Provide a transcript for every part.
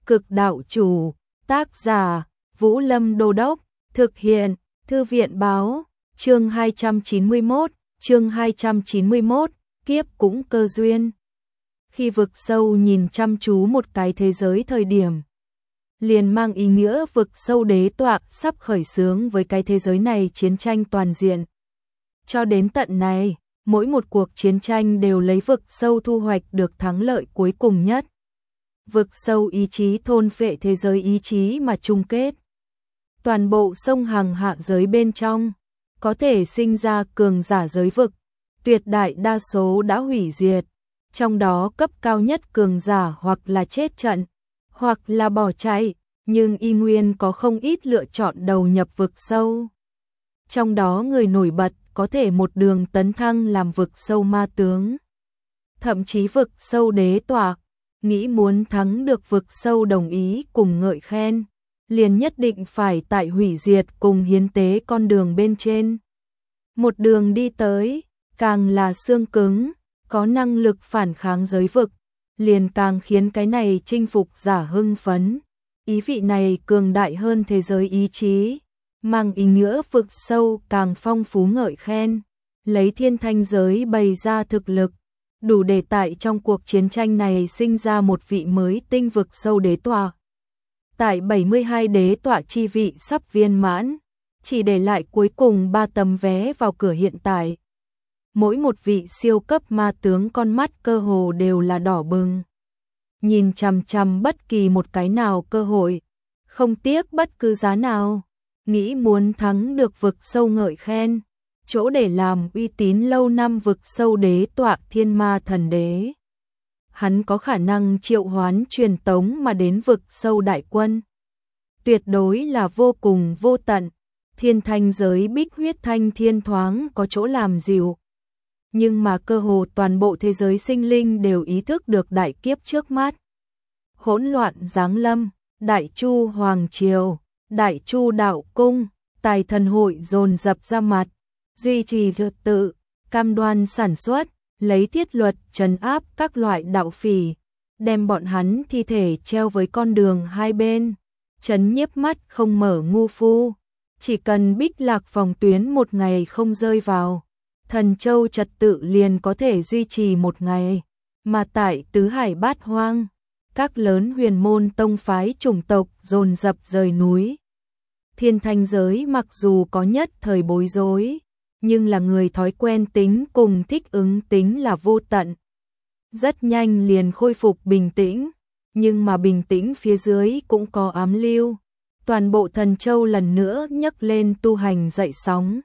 Cực đạo chủ, tác giả, Vũ Lâm Đô Đốc, thực hiện, Thư viện báo, chương 291, kiếp cũng cơ duyên. Khi vực sâu nhìn chăm chú một cái thế giới thời điểm, liền mang ý nghĩa vực sâu đế tọa sắp khởi xướng với cái thế giới này chiến tranh toàn diện. Cho đến tận này, mỗi một cuộc chiến tranh đều lấy vực sâu thu hoạch được thắng lợi cuối cùng nhất. Vực sâu ý chí thôn phệ thế giới ý chí mà chung kết. Toàn bộ sông Hằng hạ giới bên trong, có thể sinh ra cường giả giới vực, tuyệt đại đa số đã hủy diệt, trong đó cấp cao nhất cường giả hoặc là chết trận, hoặc là bỏ chạy, nhưng y nguyên có không ít lựa chọn đầu nhập vực sâu. Trong đó người nổi bật có thể một đường tấn thăng làm vực sâu ma tướng. Thậm chí vực sâu đế tọa, nghĩ muốn thắng được vực sâu đồng ý cùng ngợi khen, liền nhất định phải tại hủy diệt cùng hiến tế con đường bên trên. Một đường đi tới, càng là xương cứng, có năng lực phản kháng giới vực, liền càng khiến cái này chinh phục giả hưng phấn. Ý vị này cường đại hơn thế giới ý chí, mang ý nghĩa vực sâu càng phong phú ngợi khen, lấy thiên thanh giới bày ra thực lực, đủ để tại trong cuộc chiến tranh này sinh ra một vị mới tinh vực sâu đế tọa. Tại 72 đế tọa chi vị sắp viên mãn, chỉ để lại cuối cùng 3 tấm vé vào cửa hiện tại. Mỗi một vị siêu cấp ma tướng con mắt cơ hồ đều là đỏ bừng. Nhìn chằm chằm bất kỳ một cái nào cơ hội, không tiếc bất cứ giá nào, nghĩ muốn thắng được vực sâu ngợi khen, chỗ để làm uy tín lâu năm vực sâu đế tọa thiên ma thần đế. Hắn có khả năng triệu hoán truyền tống mà đến vực sâu đại quân. Tuyệt đối là vô cùng vô tận, thiên thanh giới bích huyết thanh thiên thoáng có chỗ làm dịu. Nhưng mà cơ hồ toàn bộ thế giới sinh linh đều ý thức được đại kiếp trước mắt. Hỗn loạn giáng lâm, Đại Chu Hoàng Triều, Đại Chu Đạo Cung, Tài Thần Hội dồn dập ra mặt, duy trì trật tự, cam đoan sản xuất, lấy thiết luật trấn áp các loại đạo phỉ, đem bọn hắn thi thể treo với con đường hai bên, trấn nhiếp mắt không mở ngu phu. Chỉ cần Bích Lạc phòng tuyến một ngày không rơi vào, Thần Châu trật tự liền có thể duy trì một ngày, mà tại tứ hải bát hoang, các lớn huyền môn tông phái chủng tộc dồn dập rời núi. Thiên thanh giới mặc dù có nhất thời bối rối, nhưng là người thói quen tính cùng thích ứng tính là vô tận. Rất nhanh liền khôi phục bình tĩnh, nhưng mà bình tĩnh phía dưới cũng có ám lưu. Toàn bộ Thần Châu lần nữa nhấc lên tu hành dậy sóng.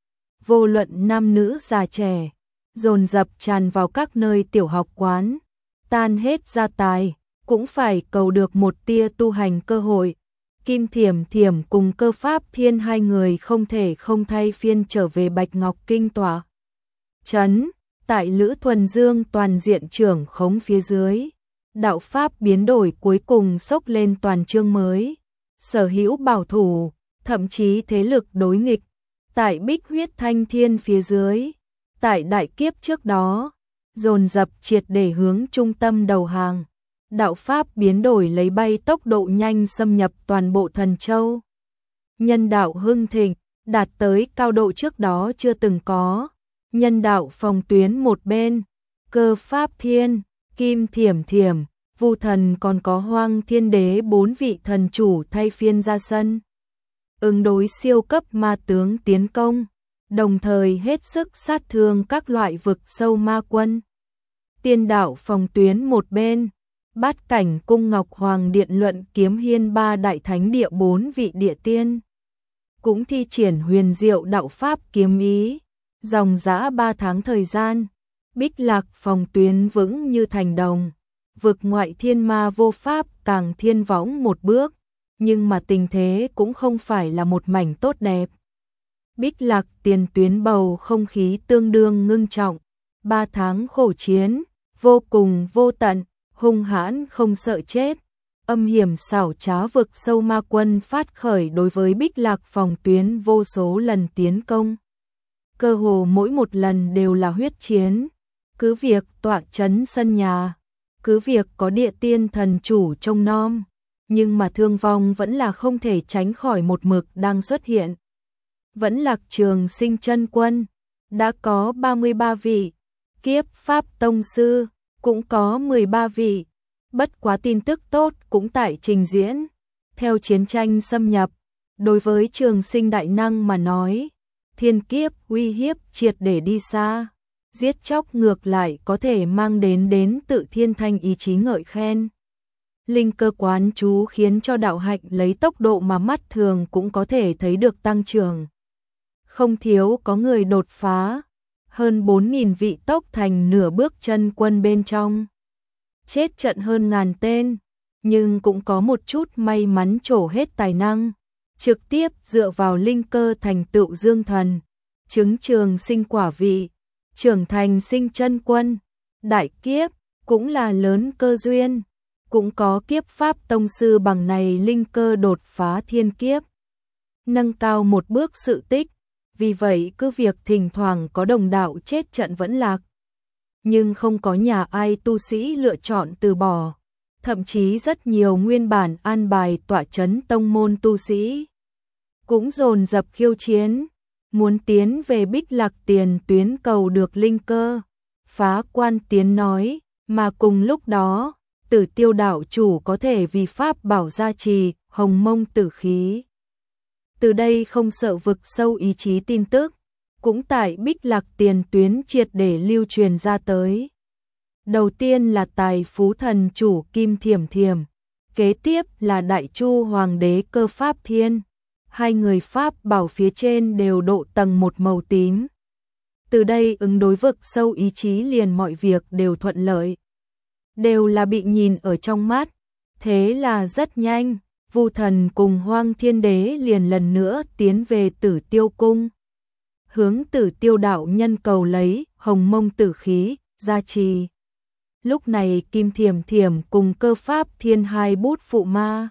Vô luận nam nữ già trẻ, dồn dập tràn vào các nơi tiểu học quán, tan hết gia tài, cũng phải cầu được một tia tu hành cơ hội. Kim Thiểm Thiểm cùng Cơ Pháp Thiên hai người không thể không thay phiên trở về Bạch Ngọc Kinh tọa trấn, tại Lữ Thuần Dương toàn diện trưởng khống phía dưới. Đạo Pháp biến đổi cuối cùng xốc lên toàn chương mới. Sở hữu bảo thủ, thậm chí thế lực đối nghịch, tại Bích huyết thanh thiên phía dưới, tại đại kiếp trước đó, dồn dập triệt để hướng trung tâm đầu hàng. Đạo Pháp biến đổi lấy bay tốc độ nhanh xâm nhập toàn bộ Thần Châu. Nhân đạo hưng thịnh, đạt tới cao độ trước đó chưa từng có. Nhân đạo phòng tuyến một bên, Cơ Pháp Thiên, Kim Thiểm Thiểm, Vu Thần còn có Hoang Thiên Đế 4 vị thần chủ thay phiên ra sân. Ứng đối siêu cấp ma tướng tiến công, đồng thời hết sức sát thương các loại vực sâu ma quân. Tiên đạo phòng tuyến một bên, Bát Cảnh Cung Ngọc Hoàng Điện Luận Kiếm Hiên 3 đại thánh địa 4 vị địa tiên. Cũng thi triển huyền diệu đạo pháp kiếm ý, dòng dã 3 tháng thời gian, Bích Lạc phòng tuyến vững như thành đồng. Vực ngoại thiên ma vô pháp càng thiên võng một bước, nhưng mà tình thế cũng không phải là một mảnh tốt đẹp. Bích Lạc tiền tuyến bầu không khí tương đương ngưng trọng, 3 tháng khổ chiến, vô cùng vô tận, hung hãn không sợ chết, âm hiểm xảo trá vực sâu ma quân phát khởi đối với Bích Lạc phòng tuyến vô số lần tiến công. Cơ hồ mỗi một lần đều là huyết chiến, cứ việc tọa trấn sân nhà, cứ việc có địa tiên thần chủ trông nom, nhưng mà thương vong vẫn là không thể tránh khỏi một mực đang xuất hiện. Vẫn Lạc Trường Sinh chân quân, đã có 33 vị, Kiếp Pháp Tông Sư, cũng có 13 vị. Bất quá tin tức tốt cũng tại trình diễn. Theo chiến tranh xâm nhập, đối với Trường Sinh đại năng mà nói, thiên kiếp uy hiếp triệt để đi xa. Giết chóc ngược lại có thể mang đến tự thiên thanh ý chí ngợi khen. Linh cơ quán chú khiến cho đạo hạnh lấy tốc độ mà mắt thường cũng có thể thấy được tăng trưởng. Không thiếu có người đột phá, hơn 4.000 vị tốc thành nửa bước chân quân bên trong. Chết trận hơn ngàn tên, nhưng cũng có một chút may mắn trổ hết tài năng, trực tiếp dựa vào linh cơ thành tựu dương thần, chứng trường sinh quả vị, trưởng thành sinh chân quân, đại kiếp, cũng là lớn cơ duyên. Cũng có kiếp pháp tông sư bằng này linh cơ đột phá thiên kiếp, nâng cao một bước sự tích, vì vậy cứ việc thỉnh thoảng có đồng đạo chết trận vẫn lạc. Nhưng không có nhà ai tu sĩ lựa chọn từ bỏ, thậm chí rất nhiều nguyên bản an bài tọa chấn tông môn tu sĩ cũng dồn dập khiêu chiến, muốn tiến về Bích Lạc tiền tuyến cầu được linh cơ. Phá Quan Tiến nói, mà cùng lúc đó, Tử Tiêu đạo chủ có thể vì pháp bảo gia trì, hồng mông tử khí. Từ đây không sợ vực sâu ý chí tin tức, cũng tại Bích Lạc tiền tuyến triệt để lưu truyền ra tới. Đầu tiên là Tài Phú thần chủ Kim Thiểm Thiểm, kế tiếp là Đại Chu hoàng đế Cơ Pháp Thiên. Hai người pháp bảo phía trên đều độ tầng một màu tím. Từ đây ứng đối vực sâu ý chí liền mọi việc đều thuận lợi, đều là bị nhìn ở trong mắt. Thế là rất nhanh, Vu Thần cùng Hoang Thiên Đế liền lần nữa tiến về Tử Tiêu cung, hướng Tử Tiêu đạo nhân cầu lấy hồng mông tử khí gia trì. Lúc này Kim Thiểm Thiểm cùng Cơ Pháp Thiên hai bút phụ ma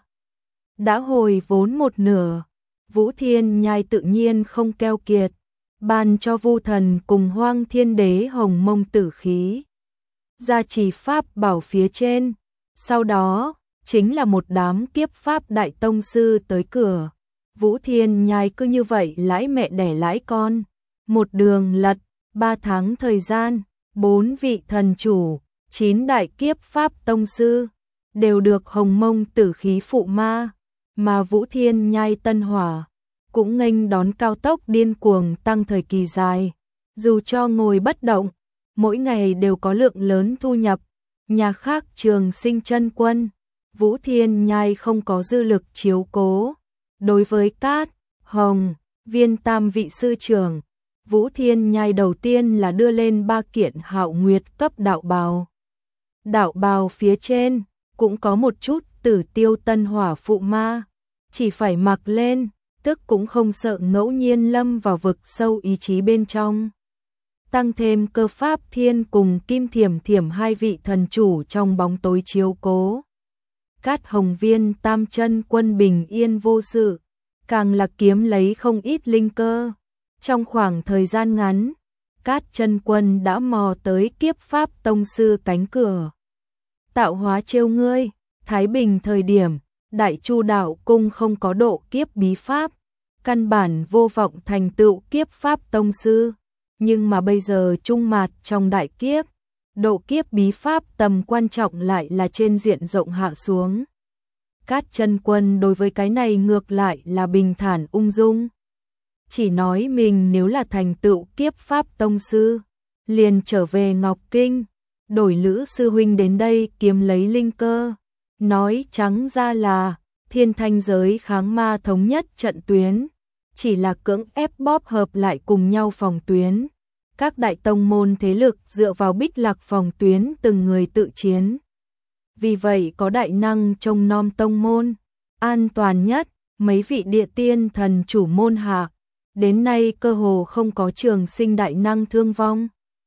đã hồi vốn một nửa. Vũ Thiên Nhai tự nhiên không keo kiệt, ban cho Vu Thần cùng Hoang Thiên Đế hồng mông tử khí gia trì pháp bảo phía trên. Sau đó chính là một đám kiếp pháp đại tông sư tới cửa. Vũ Thiên Nhai cứ như vậy lãi mẹ đẻ lãi con, một đường lật. 3 tháng thời gian, 4 vị thần chủ, 9 đại kiếp pháp tông sư đều được hồng mông tử khí phụ ma, mà Vũ Thiên Nhai tân hỏa cũng nghênh đón cao tốc điên cuồng tăng thời kỳ dài. Dù cho ngồi bất động, mỗi ngày đều có lượng lớn thu nhập. Nhà khác Trường Sinh chân quân, Vũ Thiên Nhai không có dư lực chiếu cố. Đối với Cát, Hồng, Viên tam vị sư trưởng, Vũ Thiên Nhai đầu tiên là đưa lên 3 kiện Hạo Nguyệt cấp đạo bào. Đạo bào phía trên cũng có một chút Tử Tiêu tân hỏa phụ ma, chỉ phải mặc lên, tức cũng không sợ ngẫu nhiên lâm vào vực sâu ý chí bên trong. Tăng thêm Cơ Pháp Thiên cùng Kim Thiểm Thiểm hai vị thần chủ trong bóng tối chiếu cố. Cát Hồng Viên tam chân quân bình yên vô sự, càng là kiếm lấy không ít linh cơ. Trong khoảng thời gian ngắn, Cát chân quân đã mò tới kiếp pháp tông sư cánh cửa. Tạo hóa trêu ngươi, Thái Bình thời điểm, Đại Chu đạo cung không có độ kiếp bí pháp, căn bản vô vọng thành tựu kiếp pháp tông sư. Nhưng mà bây giờ trung mạt trong đại kiếp, độ kiếp bí pháp tầm quan trọng lại là trên diện rộng hạ xuống. Cát chân quân đối với cái này ngược lại là bình thản ung dung. Chỉ nói mình nếu là thành tựu kiếp pháp tông sư, liền trở về Ngọc Kinh, đổi Lữ sư huynh đến đây kiếm lấy linh cơ. Nói trắng ra là thiên thanh giới kháng ma thống nhất trận tuyến, chỉ là cưỡng ép bóp hợp lại cùng nhau phòng tuyến. Các đại tông môn thế lực dựa vào Bích Lạc phòng tuyến từng người tự chiến. Vì vậy có đại năng trông nom tông môn, an toàn nhất, mấy vị địa tiên thần chủ môn hạ, đến nay cơ hồ không có Trường Sinh đại năng thương vong.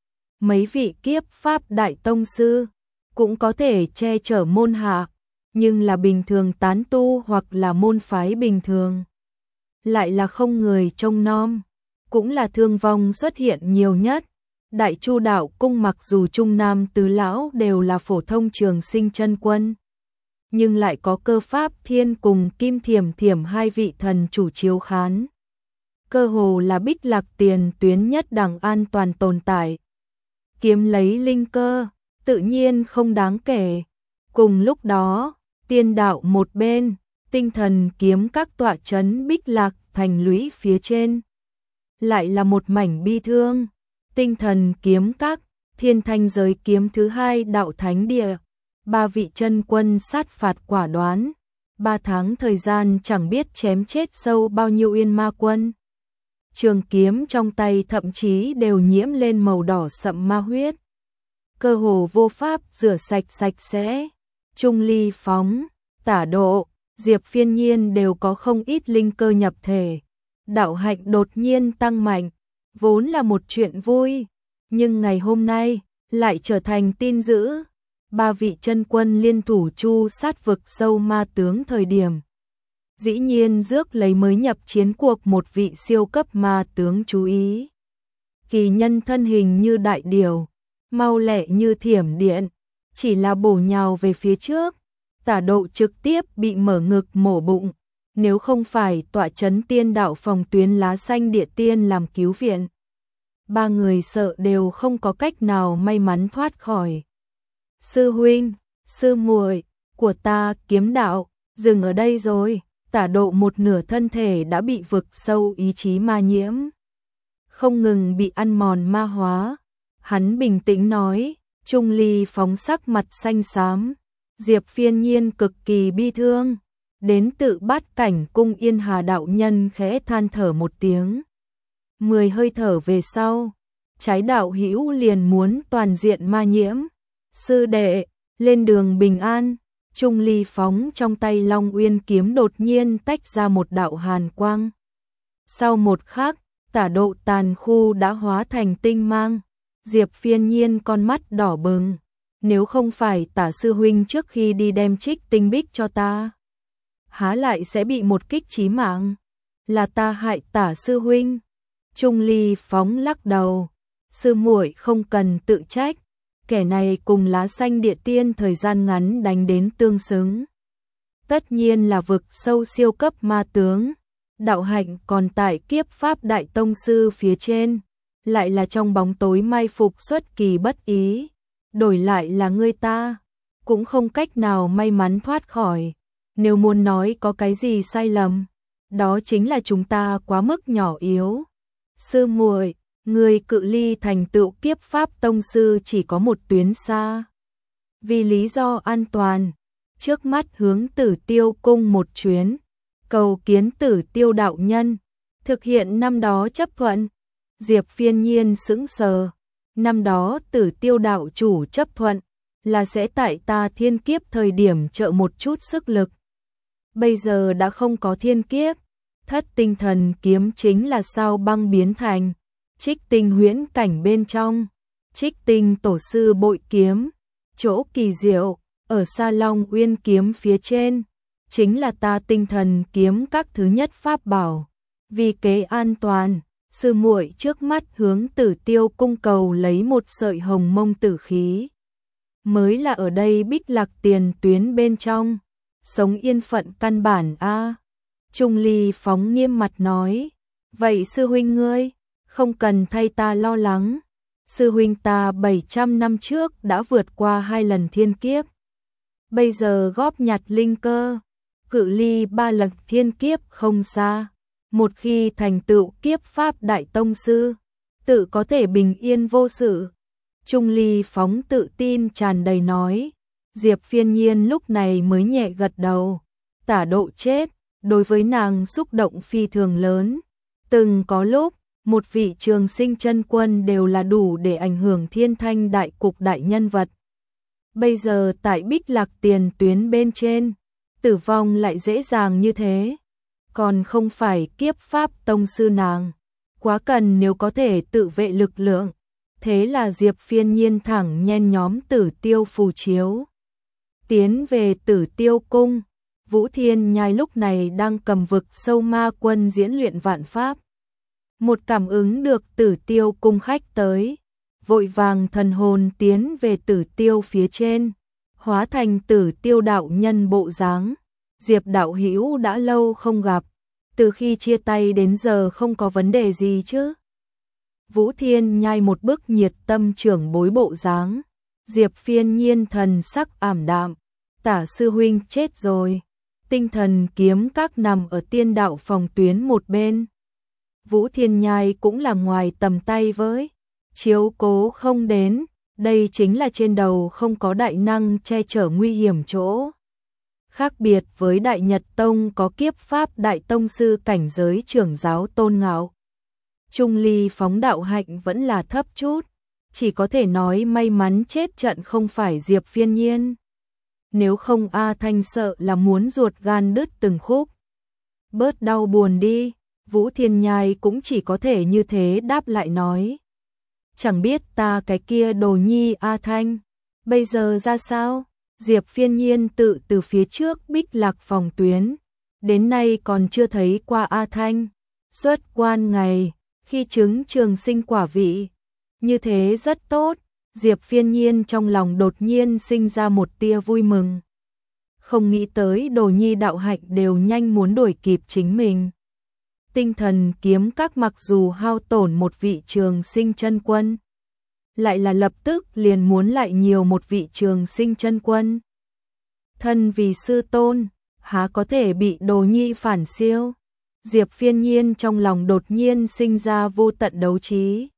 Mấy vị kiếp pháp đại tông sư cũng có thể che chở môn hạ, nhưng là bình thường tán tu hoặc là môn phái bình thường, lại là không người trông nom, cũng là thương vong xuất hiện nhiều nhất. Đại Chu đạo cung mặc dù trung nam tứ lão đều là phổ thông Trường Sinh chân quân, nhưng lại có Cơ Pháp Thiên cùng Kim Thiểm Thiểm hai vị thần chủ chiếu khán. Cơ hồ là Bích Lạc tiền tuyến nhất đẳng an toàn tồn tại. Kiếm lấy linh cơ, tự nhiên không đáng kể. Cùng lúc đó, tiên đạo một bên, tinh thần kiếm các tọa trấn Bích Lạc thành lũy phía trên. Lại là một mảnh bi thương, tinh thần kiếm các, Thiên Thanh giới kiếm thứ hai đạo thánh địa. 3 vị chân quân sát phạt quả đoán, 3 tháng thời gian chẳng biết chém chết sâu bao nhiêu yên ma quân. Trường kiếm trong tay thậm chí đều nhiễm lên màu đỏ sậm ma huyết. Cơ hồ vô pháp rửa sạch sạch sẽ. Trung Ly Phóng, Tả Độ, Diệp Phiên Nhiên đều có không ít linh cơ nhập thể. Đạo hạnh đột nhiên tăng mạnh, vốn là một chuyện vui, nhưng ngày hôm nay lại trở thành tin dữ. 3 vị chân quân liên thủ chu sát vực sâu ma tướng thời điểm. Dĩ nhiên rước lấy mới nhập chiến cuộc một vị siêu cấp ma tướng chú ý. Kỳ nhân thân hình như đại điểu, mau lẹ như thiểm điện, chỉ là bổ nhào về phía trước. Tả Độ trực tiếp bị mở ngực mổ bụng, nếu không phải tọa trấn tiên đạo phòng tuyến lá xanh địa tiên làm cứu viện. 3 người sợ đều không có cách nào may mắn thoát khỏi. Sư huynh, sư muội của ta kiếm đạo, dừng ở đây rồi. Tả Độ một nửa thân thể đã bị vực sâu ý chí ma nhiễm, không ngừng bị ăn mòn ma hóa. Hắn bình tĩnh nói, Trung Ly Phóng sắc mặt xanh xám, Diệp Phiên Nhiên cực kỳ bi thương. Đến tự Bát Cảnh cung Yên Hà đạo nhân khẽ than thở một tiếng. 10 hơi thở về sau, trái đạo hữu liền muốn toàn diện ma nhiễm. Sư đệ, lên đường bình an. Trung Ly Phóng trong tay Long Uyên kiếm đột nhiên tách ra một đạo hàn quang. Sau một khắc, Tả Độ tàn khu đã hóa thành tinh mang. Diệp Phiên Nhiên con mắt đỏ bừng. Nếu không phải Tả sư huynh trước khi đi đem Trích Tinh Bích cho ta, há lại sẽ bị một kích chí mạng. Là ta hại Tả sư huynh. Trung Ly Phóng lắc đầu. Sư muội không cần tự trách. Kẻ này cùng lá xanh địa tiên thời gian ngắn đánh đến tương xứng. Tất nhiên là vực sâu siêu cấp ma tướng. Đạo hạnh còn tại kiếp pháp đại tông sư phía trên. Lại là trong bóng tối mai phục xuất kỳ bất ý. Đổi lại là ngươi ta, cũng không cách nào may mắn thoát khỏi. Nếu muốn nói có cái gì sai lầm, đó chính là chúng ta quá mức nhỏ yếu. Sư muội, người cự ly thành tựu kiếp pháp tông sư chỉ có một tuyến xa. Vì lý do an toàn, trước mắt hướng Tử Tiêu cung một chuyến, cầu kiến Tử Tiêu đạo nhân, thực hiện năm đó chấp thuận. Diệp Phiên Nhiên sững sờ, năm đó Tử Tiêu đạo chủ chấp thuận là sẽ tại ta thiên kiếp thời điểm trợ một chút sức lực. Bây giờ đã không có thiên kiếp, Thất Tinh Thần kiếm chính là sao băng biến thành Trích Tinh huyễn cảnh bên trong. Trích Tinh tổ sư bội kiếm, chỗ kỳ diệu ở Sa Long Uyên kiếm phía trên, chính là ta tinh thần kiếm các thứ nhất pháp bảo. Vì kế an toàn, sư muội trước mắt hướng Tử Tiêu cung cầu lấy một sợi hồng mông tử khí. Mới là ở đây Bích Lạc tiền tuyến bên trong, sống yên phận căn bản a. Trung Ly Phóng nghiêm mặt nói, vậy sư huynh ngươi, không cần thay ta lo lắng. Sư huynh ta 700 năm trước đã vượt qua 2 lần thiên kiếp. Bây giờ góp nhặt linh cơ, cự ly 3 lần thiên kiếp không xa. Một khi thành tựu kiếp pháp đại tông sư, tự có thể bình yên vô sự. Trung Ly Phóng tự tin tràn đầy nói. Diệp Phiên Nhiên lúc này mới nhẹ gật đầu. Tả Độ chết, đối với nàng xúc động phi thường lớn. Từng có lúc, một vị trường sinh chân quân đều là đủ để ảnh hưởng thiên thanh đại cục đại nhân vật. Bây giờ tại Bích Lạc tiền tuyến bên trên, tử vong lại dễ dàng như thế. Còn không phải kiếp pháp tông sư nàng, quá cần nếu có thể tự vệ lực lượng. Thế là Diệp Phiên Nhiên thẳng nhen nhóm Tử Tiêu phù chiếu. Tiến về Tử Tiêu cung, Vũ Thiên Nhai lúc này đang cầm vực sâu ma quân diễn luyện vạn pháp. Một cảm ứng được Tử Tiêu cung khách tới, vội vàng thần hồn tiến về Tử Tiêu phía trên. hóa thành Tử Tiêu đạo nhân bộ dáng. Diệp đạo hữu đã lâu không gặp, từ khi chia tay đến giờ không có vấn đề gì chứ? Vũ Thiên Nhai một bức nhiệt tâm trưởng bối bộ dáng. Diệp Phiên Nhiên thần sắc ảm đạm, Tả sư huynh chết rồi. Tinh thần kiếm các nằm ở tiên đạo phòng tuyến một bên. Vũ Thiên Nhai cũng là ngoài tầm tay với, chiếu cố không đến, đây chính là trên đầu không có đại năng che chở nguy hiểm chỗ. Khác biệt với Đại Nhật Tông có kiếp pháp đại tông sư cảnh giới trưởng giáo Tôn Ngạo. Trung ly phóng đạo hạnh vẫn là thấp chút, chỉ có thể nói may mắn chết trận không phải Diệp Phiên Nhiên. Nếu không A Thanh sợ là muốn ruột gan đứt từng khúc. Bớt đau buồn đi, Vũ Thiên Nhai cũng chỉ có thể như thế đáp lại nói. Chẳng biết ta cái kia đồ nhi A Thanh, bây giờ ra sao? Diệp Phiên Nhiên tự từ phía trước Bích Lạc phòng tuyến, đến nay còn chưa thấy qua A Thanh. Xuất quan ngày, khi chứng trường sinh quả vị, như thế rất tốt. Diệp Phiên Nhiên trong lòng đột nhiên sinh ra một tia vui mừng. Không nghĩ tới đồ nhi đạo hạnh đều nhanh muốn đuổi kịp chính mình. Tinh thần kiếm các mặc dù hao tổn một vị trường sinh chân quân, lại là lập tức liền muốn lại nhiều một vị trường sinh chân quân. Thân vì sư tôn, há có thể bị đồ nhi phản siêu? Diệp Phiên Nhiên trong lòng đột nhiên sinh ra vô tận đấu trí.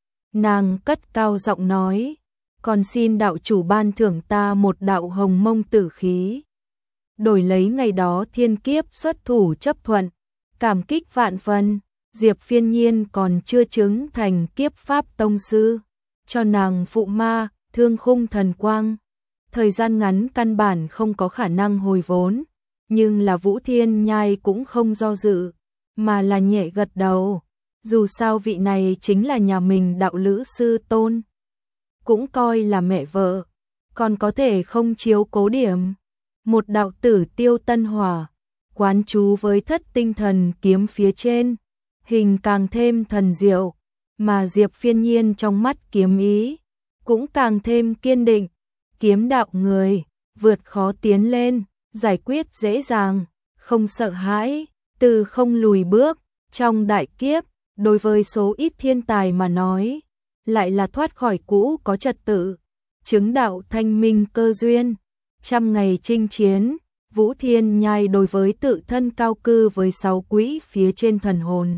Nàng cất cao giọng nói, còn xin đạo chủ ban thưởng ta một đạo hồng mông tử khí. Đổi lấy ngày đó thiên kiếp xuất thủ chấp thuận, cảm kích vạn phần. Diệp Phiên Nhiên còn chưa chứng thành kiếp pháp tông sư, cho nàng phụ ma, thương khung thần quang. Thời gian ngắn căn bản không có khả năng hồi vốn, nhưng là Vũ Thiên Nhai cũng không do dự, mà là nhẹ gật đầu. Dù sao vị này chính là nhà mình đạo lữ sư tôn, cũng coi là mẹ vợ, còn có thể không chiếu cố điểm. Một đạo tử tiêu tân hỏa, quán chú với thất tinh thần kiếm phía trên, hình càng thêm thần diệu, mà Diệp Phiên Nhiên trong mắt kiếm ý, cũng càng thêm kiên định. Kiếm đạo người, vượt khó tiến lên, giải quyết dễ dàng, không sợ hãi, từ không lùi bước. Trong đại kiếp, đối với số ít thiên tài mà nói, lại là thoát khỏi cũ có trật tự, chứng đạo thanh minh cơ duyên. Trăm ngày chinh chiến, Vũ Thiên Nhai đối với tự thân cao cư với 6 quỹ phía trên thần hồn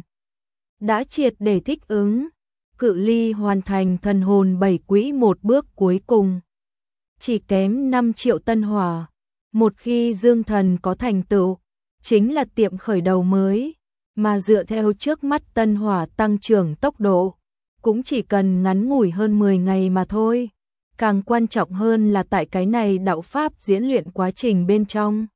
đã triệt để thích ứng, cự ly hoàn thành thần hồn 7 quỹ một bước cuối cùng, chỉ kém 5 triệu tân hỏa. Một khi dương thần có thành tựu, chính là tiệm khởi đầu mới, mà dựa theo trước mắt tân hỏa tăng trưởng tốc độ, cũng chỉ cần ngắn ngủi hơn 10 ngày mà thôi. Càng quan trọng hơn là tại cái này đạo pháp diễn luyện quá trình bên trong.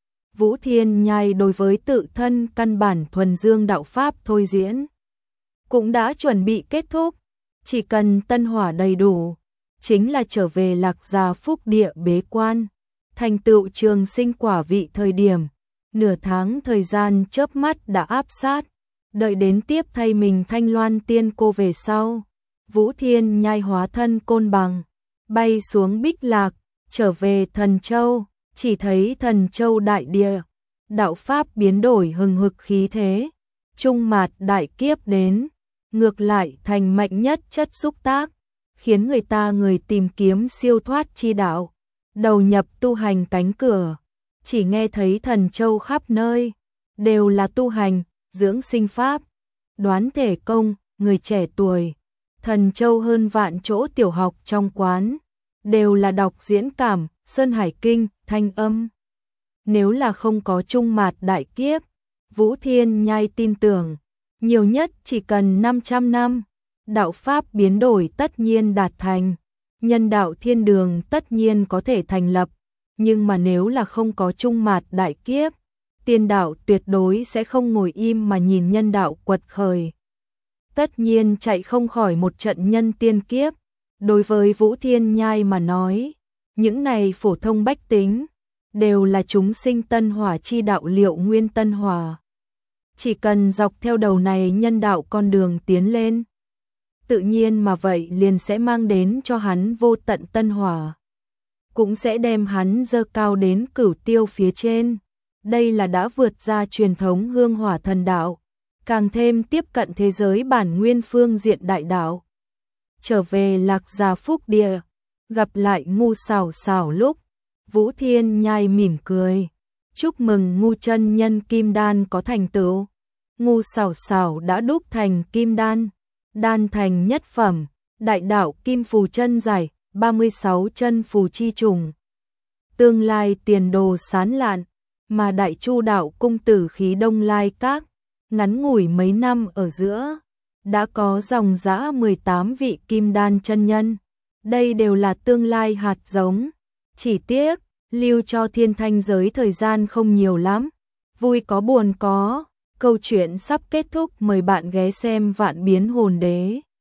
Vũ Thiên Nhai đối với tự thân căn bản thuần dương đạo pháp thôi diễn cũng đã chuẩn bị kết thúc, chỉ cần tân hỏa đầy đủ, chính là trở về Lạc Gia phúc địa bế quan, thành tựu trường sinh quả vị thời điểm. Nửa tháng thời gian chớp mắt đã áp sát, đợi đến tiếp thay mình Thanh Loan tiên cô về sau, Vũ Thiên Nhai hóa thân côn bằng, bay xuống Bích Lạc, trở về Thần Châu, chỉ thấy Thần Châu đại địa, đạo pháp biến đổi hừng hực khí thế, trung mạt đại kiếp đến, ngược lại thành mạnh nhất chất xúc tác, khiến người tìm kiếm siêu thoát chi đạo, đầu nhập tu hành cánh cửa. Chỉ nghe thấy Thần Châu khắp nơi đều là tu hành, dưỡng sinh pháp, đoán thể công, người trẻ tuổi. Thần Châu hơn vạn chỗ tiểu học trong quán đều là đọc diễn cảm, Sơn Hải Kinh, Thanh Âm. Nếu là không có trung mạt đại kiếp, Vũ Thiên Nhai tin tưởng, nhiều nhất chỉ cần 500 năm, đạo pháp biến đổi tất nhiên đạt thành, nhân đạo thiên đường tất nhiên có thể thành lập. Nhưng mà nếu là không có trung mạt đại kiếp, tiên đạo tuyệt đối sẽ không ngồi im mà nhìn nhân đạo quật khởi. Tất nhiên chạy không khỏi một trận nhân tiên kiếp. Đối với Vũ Thiên Nhai mà nói, những này phổ thông bách tính, đều là chúng sinh tân hỏa chi đạo liệu nguyên tân hỏa. Chỉ cần dọc theo đầu này nhân đạo con đường tiến lên, tự nhiên mà vậy liền sẽ mang đến cho hắn vô tận tân hỏa. cũng sẽ đem hắn dơ cao đến cửu tiêu phía trên. Đây là đã vượt ra truyền thống hương hỏa thần đạo, càng thêm tiếp cận thế giới bản nguyên phương diện đại đạo. Trở về Lạc Gia Phúc Địa, gặp lại Ngu Sảo Sảo lúc, Vũ Thiên Nhai mỉm cười, chúc mừng Ngu chân nhân kim đan có thành tựu. Ngu Sảo Sảo đã đúc thành kim đan, đan thành nhất phẩm, đại đạo kim phù chân giải, 36 chân phù chi trùng. Tương lai tiền đồ sáng lạn, mà Đại Chu đạo cung tử khí Đông Lai Các, ngắn ngủi mấy năm ở giữa, đã có dòng dã 18 vị kim đan chân nhân. Đây đều là tương lai hạt giống. Chỉ tiếc, lưu cho thiên thanh giới thời gian không nhiều lắm. Vui có buồn có, câu chuyện sắp kết thúc, mời bạn ghé xem Vạn Biến Hồn Đế.